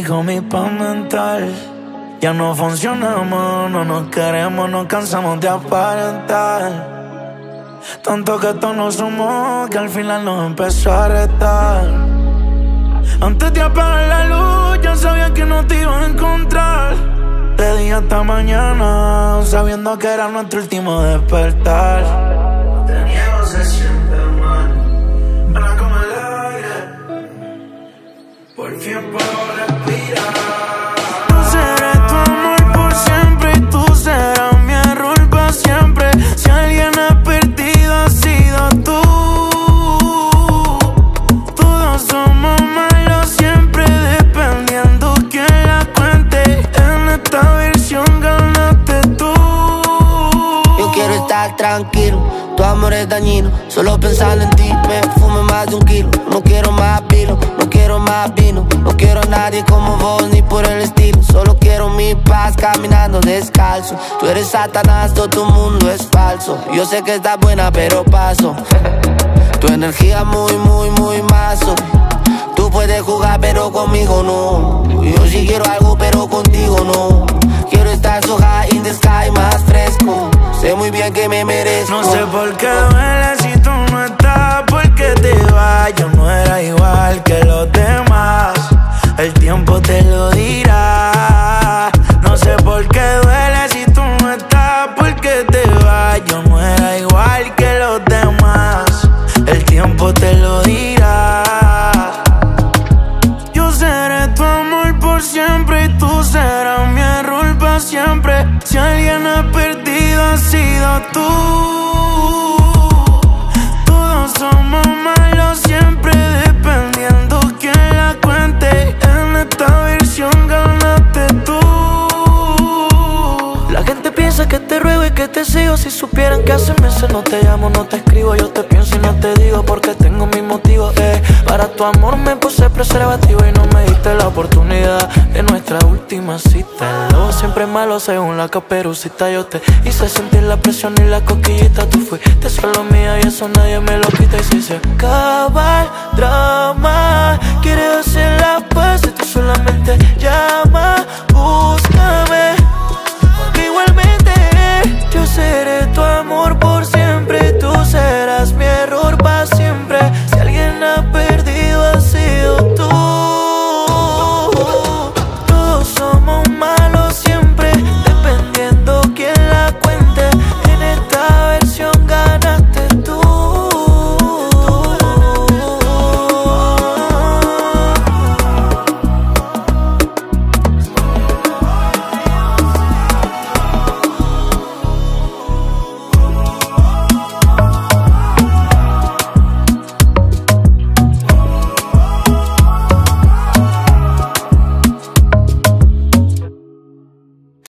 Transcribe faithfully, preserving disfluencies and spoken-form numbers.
dijo mi paz mental. Ya no funcionamos, no nos queremos, nos cansamos de aparentar. Tanto que todos nos sumó que al final nos empezó a retar. Antes de apagar la luz ya sabía que no te iba a encontrar. Te dije hasta mañana sabiendo que era nuestro último despertar. Te niego, se siente mal, para como el aire. Por fin puedo respirar. Tú seré tu amor por siempre y tú serás mi error para siempre. Si alguien ha perdido ha sido tú. Todos somos malos siempre dependiendo quién la cuente. En esta versión ganaste tú. Yo quiero estar tranquilo, tu amor es dañino. Solo pensando en ti me fumo más de un kilo. No quiero más vino, no quiero más vino. No quiero a nadie como vos ni por el estilo. Solo quiero mi paz caminando descalzo. Tú eres Satanás, todo tu mundo es falso. Yo sé que estás buena pero paso. Tu energía muy, muy, muy mazo. Tú puedes jugar pero conmigo no. Yo sí quiero algo pero contigo no. Quiero estar so high in the sky, más fresco. Sé muy bien que me merezco. No sé por qué duele si tú no estás. Porque te vas, yo no era igual que los demás. El tiempo te lo dirá. No sé por qué duele si tú no estás. Porque te vas, yo no era igual que los demás. El tiempo te lo dirá. Yo seré tu amor por siempre y tú serás mi error para siempre. Si alguien ha perdido ha sido tú. Todos somos malos siempre dependiendo quién la cuente. En esta versión ganaste tú. La gente piensa que te ruego y que te sigo. Si supieran que hace meses no te llamo, no te escribo. Yo te pienso y no te digo porque tengo mis motivos, eh. Para tu amor me puse preservativo y no me diste la oportunidad de nuestra última cita. Lo siempre malo según la caperucita. Yo te hice sentir la presión y la cosquillita. Tú fuiste solo mía y eso nadie me lo quita. Y si se acaba el drama, quieres hacer la paz y tú solamente llama, busca